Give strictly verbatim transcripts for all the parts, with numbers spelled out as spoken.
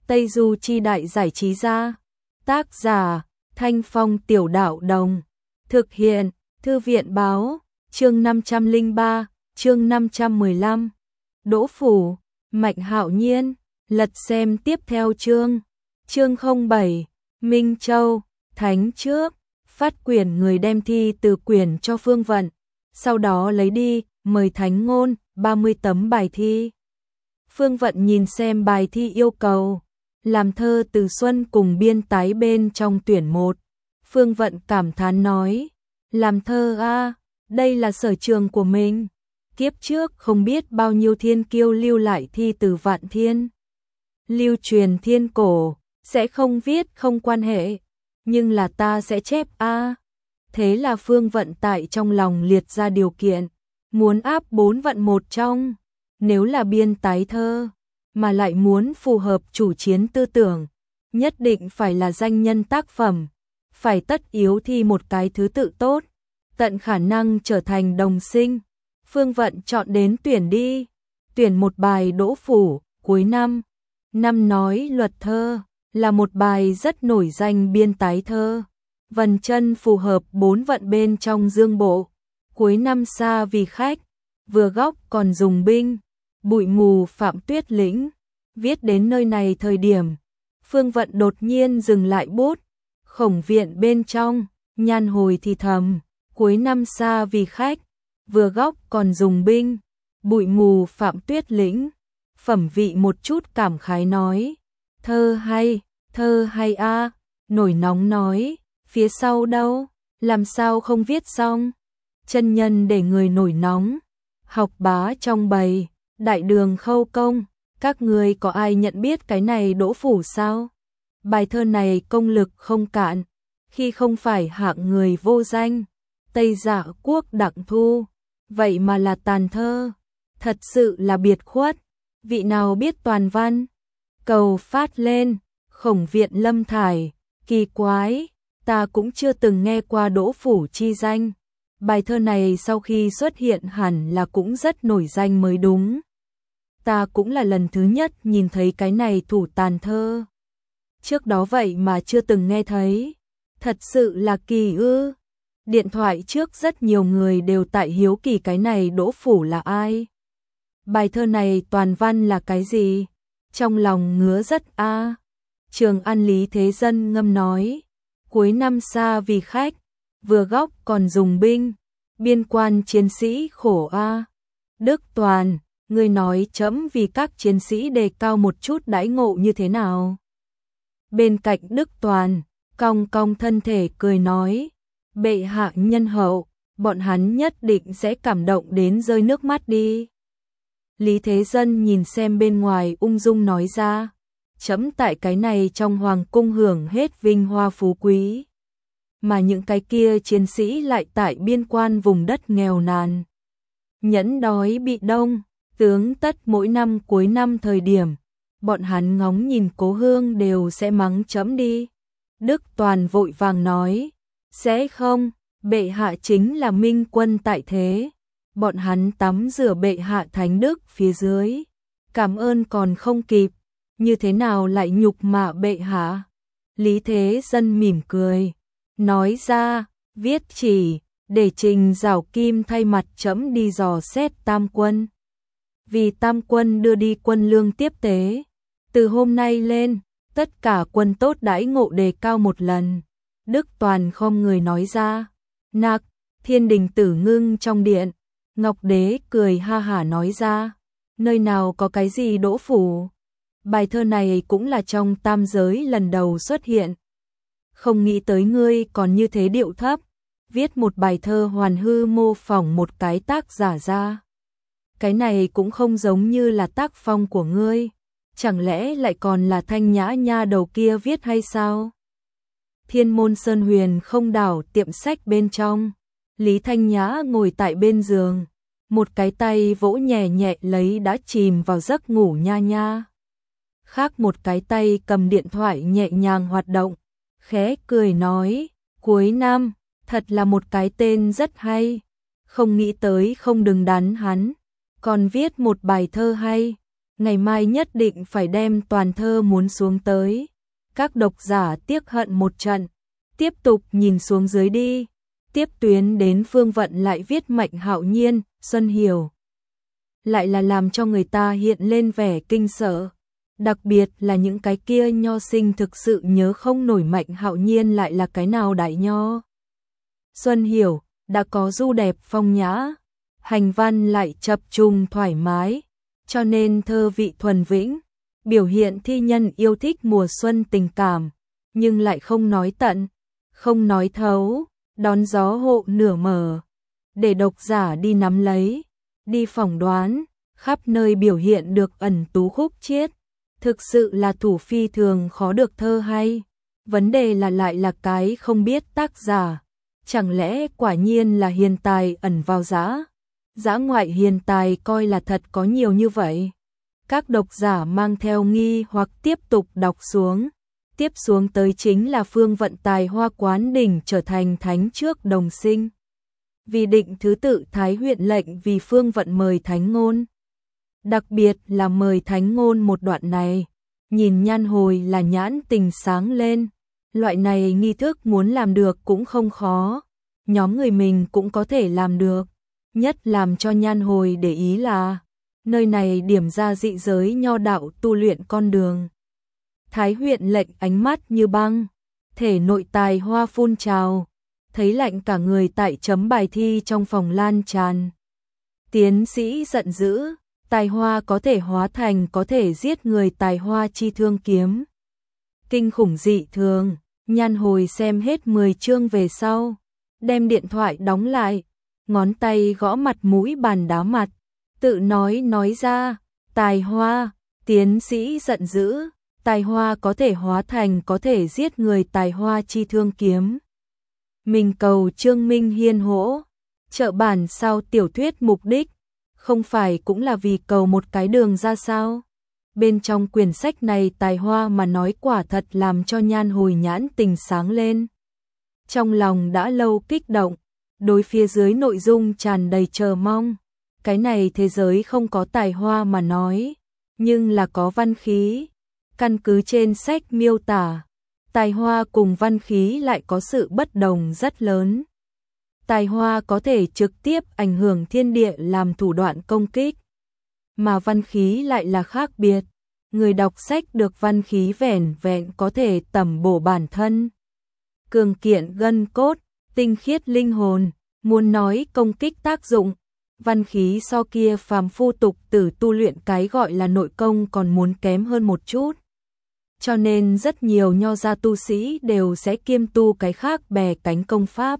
Tây Du Chi Đại Giải Trí Gia. Tác giả Thanh Phong Tiểu Đạo Đồng. Thực hiện Thư viện Báo. Chương năm trăm lẻ ba, chương năm trăm mười lăm. Đỗ Phủ, Mạnh Hạo Nhiên. Lật xem tiếp theo chương. Chương không bảy. Minh Châu, Thánh Trước. Phát quyển người đem thi từ quyển cho Phương Vận. Sau đó lấy đi, mời Thánh Ngôn, ba mươi tấm bài thi. Phương Vận nhìn xem bài thi yêu cầu. Làm thơ từ xuân cùng biên tái bên trong tuyển một. Phương Vận cảm thán nói. Làm thơ a, đây là sở trường của mình. Kiếp trước không biết bao nhiêu thiên kiêu lưu lại thi từ vạn thiên. Lưu truyền thiên cổ, sẽ không viết không quan hệ. Nhưng là ta sẽ chép a. Thế là Phương Vận tại trong lòng liệt ra điều kiện. Muốn áp bốn vận một trong. Nếu là biên tái thơ, mà lại muốn phù hợp chủ chiến tư tưởng, nhất định phải là danh nhân tác phẩm, phải tất yếu thi một cái thứ tự tốt, tận khả năng trở thành đồng sinh. Phương Vận chọn đến tuyển đi, tuyển một bài Đỗ Phủ, cuối năm. Năm nói luật thơ, là một bài rất nổi danh biên tái thơ. Vần chân phù hợp bốn vận bên trong dương bộ. Cuối năm xa vì khách, vừa góc còn dùng binh. Bụi mù Phạm Tuyết Lĩnh. Viết đến nơi này thời điểm, Phương Vận đột nhiên dừng lại bút. Khổng viện bên trong, nhan hồi thì thầm, cuối năm xa vì khách, vừa góc còn dùng binh. Bụi mù Phạm Tuyết Lĩnh. Phẩm vị một chút cảm khái nói, thơ hay, thơ hay a. Nổi nóng nói, phía sau đâu, làm sao không viết xong. Chân nhân để người nổi nóng, học bá trong bầy. Đại đường Khâu Công, các người có ai nhận biết cái này Đỗ Phủ sao? Bài thơ này công lực không cạn, khi không phải hạng người vô danh. Tây Dạ Quốc Đặng Thu, vậy mà là tàn thơ, thật sự là biệt khuất. Vị nào biết toàn văn? Cầu phát lên, Khổng viện Lâm Thải, kỳ quái, ta cũng chưa từng nghe qua Đỗ Phủ chi danh. Bài thơ này sau khi xuất hiện hẳn là cũng rất nổi danh mới đúng. Ta cũng là lần thứ nhất nhìn thấy cái này thủ tàn thơ. Trước đó vậy mà chưa từng nghe thấy. Thật sự là kỳ ư. Điện thoại trước rất nhiều người đều tại hiếu kỳ cái này Đỗ Phủ là ai. Bài thơ này toàn văn là cái gì? Trong lòng ngứa rất a. À. Trường An Lý Thế Dân ngâm nói. Cuối năm xa vì khách, vừa góc còn dùng binh. Biên quan chiến sĩ khổ a. À. Đức Toàn, ngươi nói chấm vì các chiến sĩ đề cao một chút đãi ngộ như thế nào? Bên cạnh Đức Toàn, cong cong thân thể cười nói, bệ hạ nhân hậu, bọn hắn nhất định sẽ cảm động đến rơi nước mắt đi. Lý Thế Dân nhìn xem bên ngoài ung dung nói ra, chấm tại cái này trong hoàng cung hưởng hết vinh hoa phú quý. Mà những cái kia chiến sĩ lại tại biên quan vùng đất nghèo nàn. Nhẫn đói bị đông, tướng tất mỗi năm cuối năm thời điểm, bọn hắn ngóng nhìn cố hương đều sẽ mắng chấm đi. Đức Toàn vội vàng nói, sẽ không, bệ hạ chính là minh quân tại thế. Bọn hắn tắm rửa bệ hạ thánh đức phía dưới. Cảm ơn còn không kịp, như thế nào lại nhục mạ bệ hạ? Lý Thế Dân mỉm cười, nói ra, viết chỉ, để Trình Giảo Kim thay mặt chấm đi dò xét Tam Quân. Vì Tam Quân đưa đi quân lương tiếp tế. Từ hôm nay lên, tất cả quân tốt đãi ngộ đề cao một lần. Đức Toàn không người nói ra. Nạc, Thiên Đình Tử ngưng trong điện. Ngọc Đế cười ha hả nói ra. Nơi nào có cái gì Đỗ Phủ? Bài thơ này cũng là trong tam giới lần đầu xuất hiện. Không nghĩ tới ngươi còn như thế điệu thấp. Viết một bài thơ hoàn hư mô phỏng một cái tác giả ra. Cái này cũng không giống như là tác phong của ngươi. Chẳng lẽ lại còn là Thanh Nhã nha đầu kia viết hay sao? Thiên Môn Sơn Huyền không đảo tiệm sách bên trong. Lý Thanh Nhã ngồi tại bên giường. Một cái tay vỗ nhẹ nhẹ lấy đã chìm vào giấc ngủ nha nha. Khác một cái tay cầm điện thoại nhẹ nhàng hoạt động. Khẽ cười nói, cuối năm, thật là một cái tên rất hay. Không nghĩ tới không đừng đắn hắn. Còn viết một bài thơ hay. ngày mai nhất định phải đem toàn thơ muốn xuống tới. Các độc giả tiếc hận một trận, tiếp tục nhìn xuống dưới đi. Tiếp tuyến đến Phương Vận lại viết Mạnh Hạo Nhiên, Xuân Hiểu. Lại là làm cho người ta hiện lên vẻ kinh sợ. Đặc biệt là những cái kia nho sinh thực sự nhớ không nổi Mạnh Hạo Nhiên lại là cái nào đại nho. Xuân Hiểu, đã có du đẹp phong nhã, hành văn lại chập trùng thoải mái, cho nên thơ vị thuần vĩnh, biểu hiện thi nhân yêu thích mùa xuân tình cảm, nhưng lại không nói tận, không nói thấu, đón gió hộ nửa mở, để độc giả đi nắm lấy, đi phỏng đoán, khắp nơi biểu hiện được ẩn tú khúc chiết, thực sự là thủ phi thường khó được thơ hay. Vấn đề là lại là cái không biết tác giả, chẳng lẽ quả nhiên là hiền tài ẩn vào dã, dã ngoại hiền tài coi là thật có nhiều như vậy. Các độc giả mang theo nghi hoặc tiếp tục đọc xuống, tiếp xuống tới chính là Phương Vận tài hoa quán đỉnh trở thành thánh trước đồng sinh. Vì định thứ tự Thái huyện lệnh vì Phương Vận mời thánh ngôn. Đặc biệt là mời thánh ngôn một đoạn này, nhìn Nhan Hồi là nhãn tình sáng lên. Loại này nghi thức muốn làm được cũng không khó, nhóm người mình cũng có thể làm được. Nhất làm cho Nhan Hồi để ý là, nơi này điểm ra dị giới nho đạo tu luyện con đường. Thái huyện lệnh ánh mắt như băng, thể nội tài hoa phun trào, thấy lạnh cả người tại chấm bài thi trong phòng lan tràn. Tiến sĩ giận dữ, tài hoa có thể hóa thành có thể giết người tài hoa chi thương kiếm. Kinh khủng dị thường, Nhan Hồi xem hết mười chương về sau, đem điện thoại đóng lại, ngón tay gõ mặt mũi bàn đá mặt, tự nói nói ra, tài hoa, tiến sĩ giận dữ, tài hoa có thể hóa thành có thể giết người tài hoa chi thương kiếm. Mình cầu Trương Minh Hiên hỗ trợ bản sao tiểu thuyết mục đích, không phải cũng là vì cầu một cái đường ra sao? Bên trong quyển sách này tài hoa mà nói quả thật làm cho Nhan Hồi nhãn tình sáng lên. Trong lòng đã lâu kích động, đối phía dưới nội dung tràn đầy chờ mong. Cái này thế giới không có tài hoa mà nói, nhưng là có văn khí. Căn cứ trên sách miêu tả, tài hoa cùng văn khí lại có sự bất đồng rất lớn. Tài hoa có thể trực tiếp ảnh hưởng thiên địa làm thủ đoạn công kích, mà văn khí lại là khác biệt. Người đọc sách được văn khí vẻn vẹn có thể tẩm bổ bản thân, cường kiện gân cốt, tinh khiết linh hồn. Muốn nói công kích tác dụng, văn khí so kia phàm phu tục tử tu luyện cái gọi là nội công còn muốn kém hơn một chút. Cho nên rất nhiều nho gia tu sĩ đều sẽ kiêm tu cái khác bè cánh công pháp.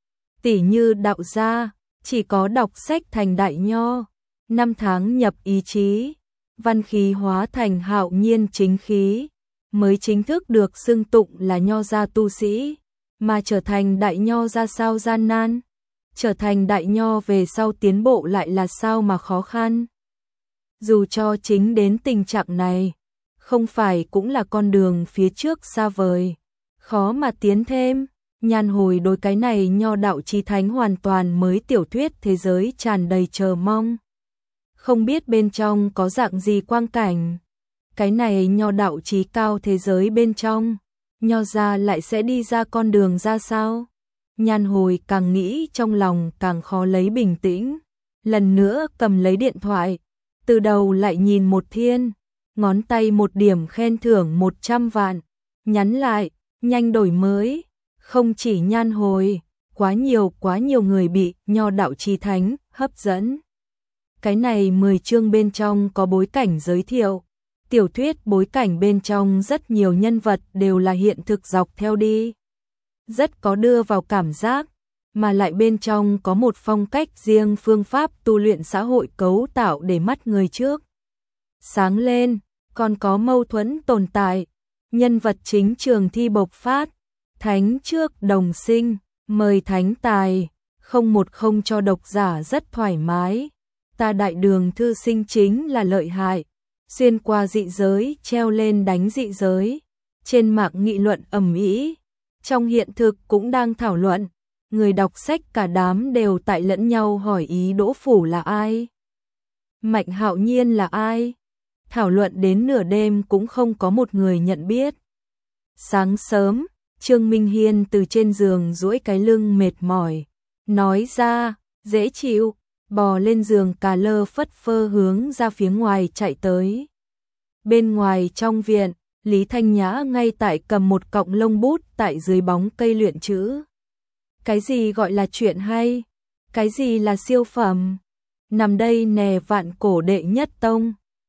Tỉ như đạo gia, chỉ có đọc sách thành đại nho, năm tháng nhập ý chí, văn khí hóa thành hạo nhiên chính khí, mới chính thức được xưng tụng là nho gia tu sĩ, mà trở thành đại nho ra sao gian nan, trở thành đại nho về sau tiến bộ lại là sao mà khó khăn. Dù cho chính đến tình trạng này, không phải cũng là con đường phía trước xa vời, khó mà tiến thêm. Nhan Hồi đối cái này nho đạo chí thánh hoàn toàn mới tiểu thuyết thế giới tràn đầy chờ mong. Không biết bên trong có dạng gì quang cảnh. Cái này nho đạo chí cao thế giới bên trong, nho gia lại sẽ đi ra con đường ra sao? Nhan Hồi càng nghĩ trong lòng càng khó lấy bình tĩnh. Lần nữa cầm lấy điện thoại, từ đầu lại nhìn một thiên, ngón tay một điểm khen thưởng một trăm vạn, nhắn lại, nhanh đổi mới. Không chỉ Nhan Hồi, quá nhiều quá nhiều người bị nho đạo chí thánh hấp dẫn. Cái này mười chương bên trong có bối cảnh giới thiệu, tiểu thuyết bối cảnh bên trong rất nhiều nhân vật đều là hiện thực dọc theo đi. Rất có đưa vào cảm giác, mà lại bên trong có một phong cách riêng phương pháp tu luyện xã hội cấu tạo để mắt người trước sáng lên, còn có mâu thuẫn tồn tại, nhân vật chính trường thi bộc phát. Thánh trước đồng sinh, mời thánh tài, không một không cho độc giả rất thoải mái. Ta đại đường thư sinh chính là lợi hại, xuyên qua dị giới treo lên đánh dị giới. Trên mạng nghị luận ầm ĩ, trong hiện thực cũng đang thảo luận, người đọc sách cả đám đều tại lẫn nhau hỏi ý Đỗ Phủ là ai, Mạnh Hạo Nhiên là ai. thảo luận đến nửa đêm cũng không có một người nhận biết. Sáng sớm, Trương Minh Hiên từ trên giường duỗi cái lưng mệt mỏi, nói ra, dễ chịu, bò lên giường cà lơ phất phơ hướng ra phía ngoài chạy tới. Bên ngoài trong viện, Lý Thanh Nhã ngay tại cầm một cọng lông bút tại dưới bóng cây luyện chữ. Cái gì gọi là chuyện hay? Cái gì là siêu phẩm? Nằm đây nè vạn cổ đệ nhất tông.